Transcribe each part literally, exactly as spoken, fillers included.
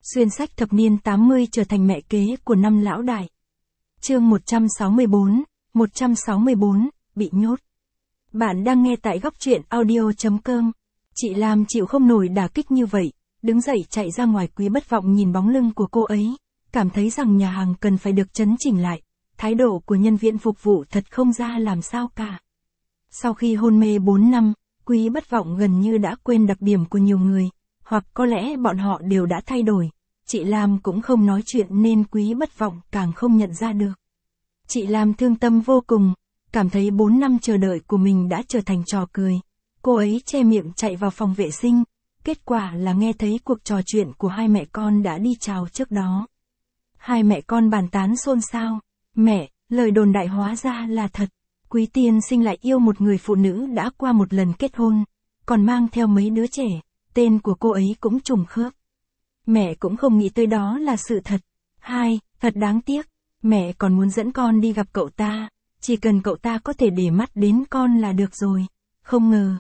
Xuyên sách thập niên tám mươi trở thành mẹ kế của năm lão đại. Chương một trăm sáu mươi bốn, một trăm sáu mươi bốn, bị nhốt. Bạn đang nghe tại góc truyện audio chấm com. Chị Lam chịu không nổi đả kích như vậy, đứng dậy chạy ra ngoài. Quý Bất Vọng nhìn bóng lưng của cô ấy, cảm thấy rằng nhà hàng cần phải được chấn chỉnh lại. Thái độ của nhân viên phục vụ thật không ra làm sao cả. Sau khi hôn mê bốn năm, Quý Bất Vọng gần như đã quên đặc điểm của nhiều người, hoặc có lẽ bọn họ đều đã thay đổi. Chị Lam cũng không nói chuyện nên Quý Bất Vọng càng không nhận ra được. Chị Lam thương tâm vô cùng, cảm thấy bốn năm chờ đợi của mình đã trở thành trò cười. Cô ấy che miệng chạy vào phòng vệ sinh, kết quả là nghe thấy cuộc trò chuyện của hai mẹ con đã đi chào trước đó. Hai mẹ con bàn tán xôn xao. Mẹ, lời đồn đại hóa ra là thật. Quý tiên sinh lại yêu một người phụ nữ đã qua một lần kết hôn, còn mang theo mấy đứa trẻ, tên của cô ấy cũng trùng khớp. Mẹ cũng không nghĩ tới đó là sự thật. Hai, thật đáng tiếc, mẹ còn muốn dẫn con đi gặp cậu ta, chỉ cần cậu ta có thể để mắt đến con là được rồi. Không ngờ.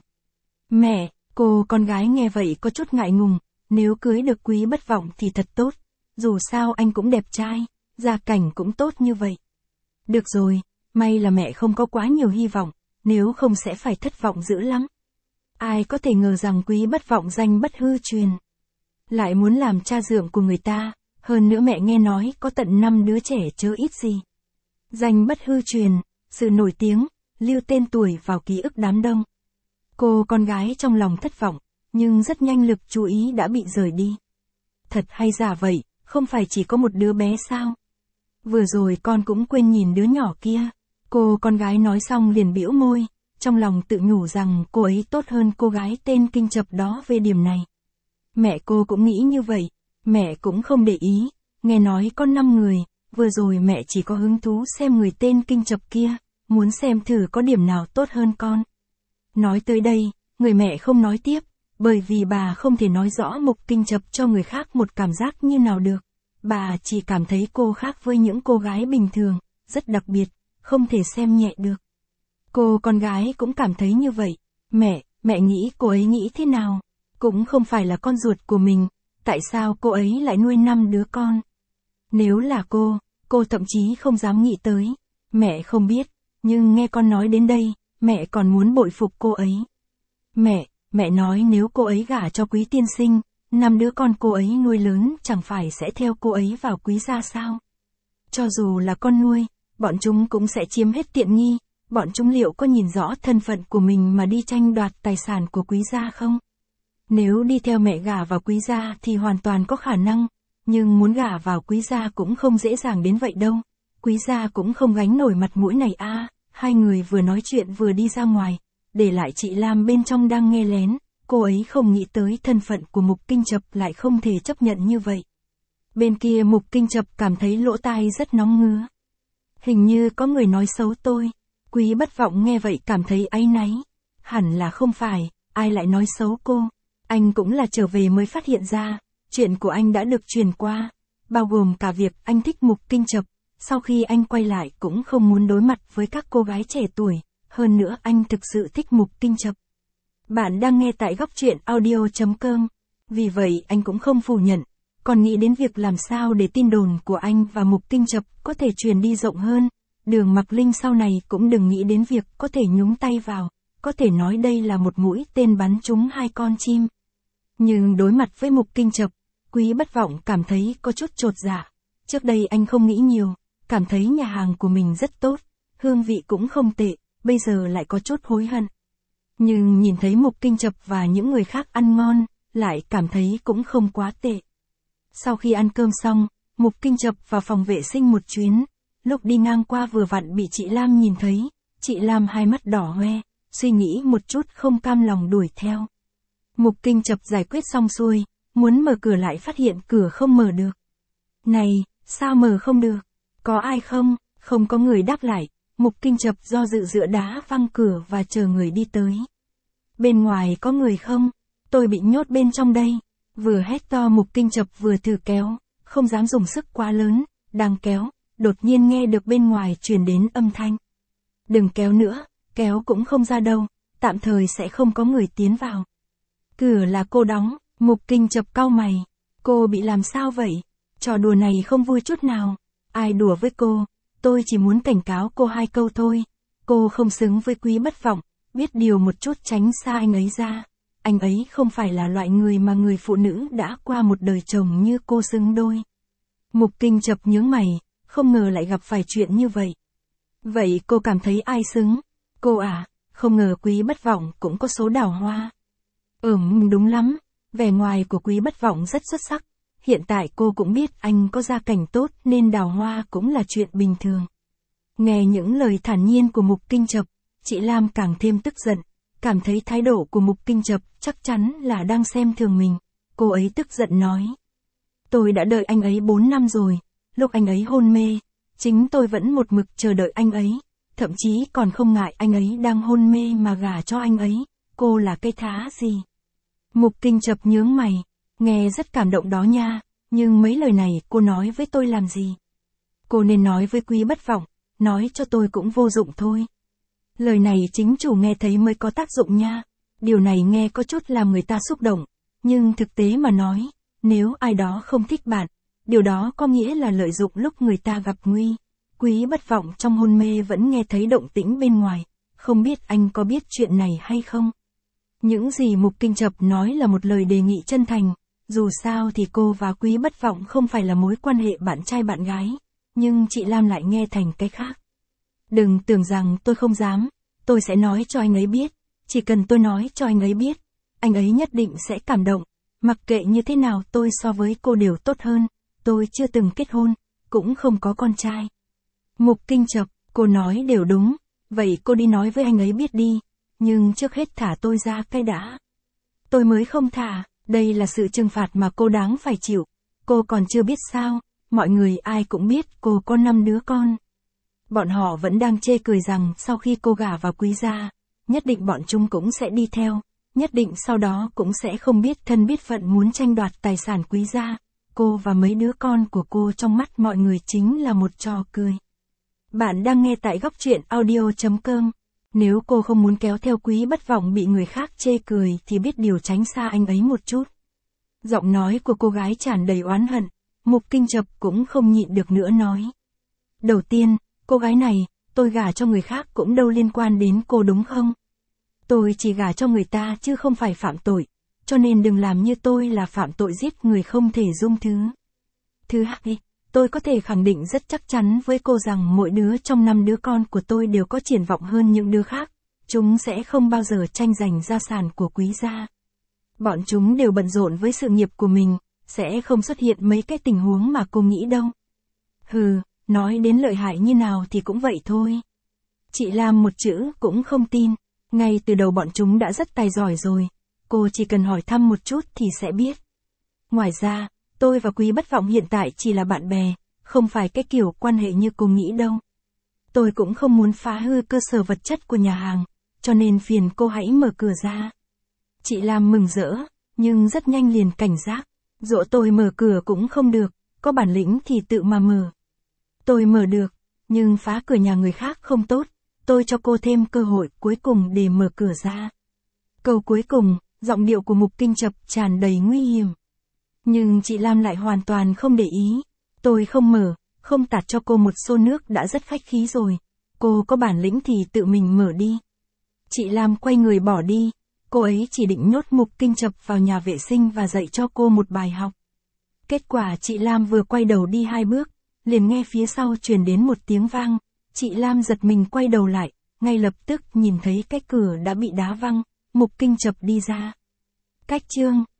Mẹ, cô con gái nghe vậy có chút ngại ngùng, nếu cưới được Quý Bất Vọng thì thật tốt, dù sao anh cũng đẹp trai, gia cảnh cũng tốt như vậy. Được rồi, may là mẹ không có quá nhiều hy vọng, nếu không sẽ phải thất vọng dữ lắm. Ai có thể ngờ rằng Quý Bất Vọng danh bất hư truyền, lại muốn làm cha dượng của người ta, hơn nữa mẹ nghe nói có tận năm đứa trẻ chớ ít gì. Danh bất hư truyền, sự nổi tiếng, lưu tên tuổi vào ký ức đám đông. Cô con gái trong lòng thất vọng, nhưng rất nhanh lực chú ý đã bị rời đi. Thật hay giả vậy, không phải chỉ có một đứa bé sao? Vừa rồi con cũng quên nhìn đứa nhỏ kia. Cô con gái nói xong liền bĩu môi, trong lòng tự nhủ rằng cô ấy tốt hơn cô gái tên Kinh Chập đó về điểm này. Mẹ cô cũng nghĩ như vậy, mẹ cũng không để ý, nghe nói có năm người, vừa rồi mẹ chỉ có hứng thú xem người tên Kinh Chập kia, muốn xem thử có điểm nào tốt hơn con. Nói tới đây, người mẹ không nói tiếp, bởi vì bà không thể nói rõ Mục Kinh Chập cho người khác một cảm giác như nào được. Bà chỉ cảm thấy cô khác với những cô gái bình thường, rất đặc biệt, không thể xem nhẹ được. Cô con gái cũng cảm thấy như vậy. Mẹ, mẹ nghĩ cô ấy nghĩ thế nào? Cũng không phải là con ruột của mình, tại sao cô ấy lại nuôi năm đứa con? Nếu là cô, cô thậm chí không dám nghĩ tới. Mẹ không biết, nhưng nghe con nói đến đây, mẹ còn muốn bội phục cô ấy. Mẹ, mẹ nói nếu cô ấy gả cho Quý tiên sinh, năm đứa con cô ấy nuôi lớn chẳng phải sẽ theo cô ấy vào Quý gia sao? Cho dù là con nuôi, bọn chúng cũng sẽ chiếm hết tiện nghi, bọn chúng liệu có nhìn rõ thân phận của mình mà đi tranh đoạt tài sản của Quý gia không? Nếu đi theo mẹ gả vào Quý gia thì hoàn toàn có khả năng, nhưng muốn gả vào Quý gia cũng không dễ dàng đến vậy đâu. Quý gia cũng không gánh nổi mặt mũi này a. À, hai người vừa nói chuyện vừa đi ra ngoài, để lại chị Lam bên trong đang nghe lén. Cô ấy không nghĩ tới thân phận của Mục Kinh Chập lại không thể chấp nhận như vậy. Bên kia Mục Kinh Chập cảm thấy lỗ tai rất nóng ngứa. Hình như có người nói xấu tôi. Quý Bất Vọng nghe vậy cảm thấy áy náy. Hẳn là không phải, ai lại nói xấu cô. Anh cũng là trở về mới phát hiện ra, chuyện của anh đã được truyền qua, bao gồm cả việc anh thích Mục Kinh Chập. Sau khi anh quay lại cũng không muốn đối mặt với các cô gái trẻ tuổi, hơn nữa anh thực sự thích Mục Kinh Chập. Bạn đang nghe tại góc truyện audio chấm com. Vì vậy anh cũng không phủ nhận, còn nghĩ đến việc làm sao để tin đồn của anh và Mục Kinh Chập có thể truyền đi rộng hơn. Đường Mặc Linh sau này cũng đừng nghĩ đến việc có thể nhúng tay vào, có thể nói đây là một mũi tên bắn trúng hai con chim. Nhưng đối mặt với Mục Kinh Chập, Quý Bất Vọng cảm thấy có chút chột dạ. Trước đây anh không nghĩ nhiều, cảm thấy nhà hàng của mình rất tốt, hương vị cũng không tệ, bây giờ lại có chút hối hận. Nhưng nhìn thấy Mục Kinh Chập và những người khác ăn ngon, lại cảm thấy cũng không quá tệ. Sau khi ăn cơm xong, Mục Kinh Chập vào phòng vệ sinh một chuyến, lúc đi ngang qua vừa vặn bị chị Lam nhìn thấy, chị Lam hai mắt đỏ hoe, suy nghĩ một chút không cam lòng đuổi theo. Mục Kinh Chập giải quyết xong xuôi, muốn mở cửa lại phát hiện cửa không mở được. Này, sao mở không được? Có ai không? Không có người đáp lại. Mục Kinh Chập do dự dựa đá văng cửa và chờ người đi tới. Bên ngoài có người không? Tôi bị nhốt bên trong đây. Vừa hét to Mục Kinh Chập vừa thử kéo, không dám dùng sức quá lớn, đang kéo, đột nhiên nghe được bên ngoài truyền đến âm thanh. Đừng kéo nữa, kéo cũng không ra đâu, tạm thời sẽ không có người tiến vào. Cửa là cô đóng, Mục Kinh Chập cau mày. Cô bị làm sao vậy? Trò đùa này không vui chút nào. Ai đùa với cô? Tôi chỉ muốn cảnh cáo cô hai câu thôi. Cô không xứng với Quý Bất Vọng, biết điều một chút tránh xa anh ấy ra. Anh ấy không phải là loại người mà người phụ nữ đã qua một đời chồng như cô xứng đôi. Mục Kinh chập nhướng mày, không ngờ lại gặp phải chuyện như vậy. Vậy cô cảm thấy ai xứng? Cô à, không ngờ Quý Bất Vọng cũng có số đào hoa. Ừm, đúng lắm, vẻ ngoài của Quý Bất Vọng rất xuất sắc. Hiện tại cô cũng biết anh có gia cảnh tốt nên đào hoa cũng là chuyện bình thường. Nghe những lời thản nhiên của Mục Kinh chập, chị Lam càng thêm tức giận, cảm thấy thái độ của Mục Kinh chập chắc chắn là đang xem thường mình. Cô ấy tức giận nói. Tôi đã đợi anh ấy bốn năm rồi, lúc anh ấy hôn mê, chính tôi vẫn một mực chờ đợi anh ấy, thậm chí còn không ngại anh ấy đang hôn mê mà gả cho anh ấy. Cô là cái thá gì? Mục Kinh chập nhướng mày, nghe rất cảm động đó nha, nhưng mấy lời này cô nói với tôi làm gì? Cô nên nói với Quý Bất Vọng, nói cho tôi cũng vô dụng thôi. Lời này chính chủ nghe thấy mới có tác dụng nha. Điều này nghe có chút làm người ta xúc động, nhưng thực tế mà nói, nếu ai đó không thích bạn, điều đó có nghĩa là lợi dụng lúc người ta gặp nguy. Quý Bất Vọng trong hôn mê vẫn nghe thấy động tĩnh bên ngoài, không biết anh có biết chuyện này hay không? Những gì Mục Kinh chập nói là một lời đề nghị chân thành, dù sao thì cô và Quý Bất Vọng không phải là mối quan hệ bạn trai bạn gái, nhưng chị Lam lại nghe thành cái khác. Đừng tưởng rằng tôi không dám, tôi sẽ nói cho anh ấy biết, chỉ cần tôi nói cho anh ấy biết, anh ấy nhất định sẽ cảm động, mặc kệ như thế nào tôi so với cô đều tốt hơn, tôi chưa từng kết hôn, cũng không có con trai. Mục Kinh chập, cô nói đều đúng, vậy cô đi nói với anh ấy biết đi, nhưng trước hết thả tôi ra cái đã. Tôi mới không thả, đây là sự trừng phạt mà cô đáng phải chịu, cô còn chưa biết sao, mọi người ai cũng biết cô có năm đứa con. Bọn họ vẫn đang chê cười rằng sau khi cô gả vào Quý gia, nhất định bọn chúng cũng sẽ đi theo, nhất định sau đó cũng sẽ không biết thân biết phận muốn tranh đoạt tài sản Quý gia. Cô và mấy đứa con của cô trong mắt mọi người chính là một trò cười. Bạn đang nghe tại góc truyện audio chấm com. Nếu cô không muốn kéo theo Quý Bất Vọng bị người khác chê cười thì biết điều tránh xa anh ấy một chút. Giọng nói của cô gái tràn đầy oán hận, Mục Kinh chập cũng không nhịn được nữa nói. Đầu tiên, cô gái này, tôi gả cho người khác cũng đâu liên quan đến cô đúng không? Tôi chỉ gả cho người ta chứ không phải phạm tội, cho nên đừng làm như tôi là phạm tội giết người không thể dung thứ. Thứ hai, tôi có thể khẳng định rất chắc chắn với cô rằng mỗi đứa trong năm đứa con của tôi đều có triển vọng hơn những đứa khác, chúng sẽ không bao giờ tranh giành gia sản của Quý gia. Bọn chúng đều bận rộn với sự nghiệp của mình, sẽ không xuất hiện mấy cái tình huống mà cô nghĩ đâu. Hừ, nói đến lợi hại như nào thì cũng vậy thôi. Chị Lam một chữ cũng không tin, ngay từ đầu bọn chúng đã rất tài giỏi rồi, cô chỉ cần hỏi thăm một chút thì sẽ biết. Ngoài ra, tôi và Quý Bất Vọng hiện tại chỉ là bạn bè, không phải cái kiểu quan hệ như cô nghĩ đâu. Tôi cũng không muốn phá hư cơ sở vật chất của nhà hàng, cho nên phiền cô hãy mở cửa ra. Chị Lam mừng rỡ, nhưng rất nhanh liền cảnh giác, dỗ tôi mở cửa cũng không được, có bản lĩnh thì tự mà mở. Tôi mở được, nhưng phá cửa nhà người khác không tốt, tôi cho cô thêm cơ hội cuối cùng để mở cửa ra. Câu cuối cùng, giọng điệu của Mục Kinh chập tràn đầy nguy hiểm. Nhưng chị Lam lại hoàn toàn không để ý, tôi không mở, không tạt cho cô một xô nước đã rất khách khí rồi, cô có bản lĩnh thì tự mình mở đi. Chị Lam quay người bỏ đi, cô ấy chỉ định nhốt Mục Kinh chập vào nhà vệ sinh và dạy cho cô một bài học. Kết quả chị Lam vừa quay đầu đi hai bước, liền nghe phía sau truyền đến một tiếng vang, chị Lam giật mình quay đầu lại, ngay lập tức nhìn thấy cái cửa đã bị đá văng, Mục Kinh chập đi ra. Cách chương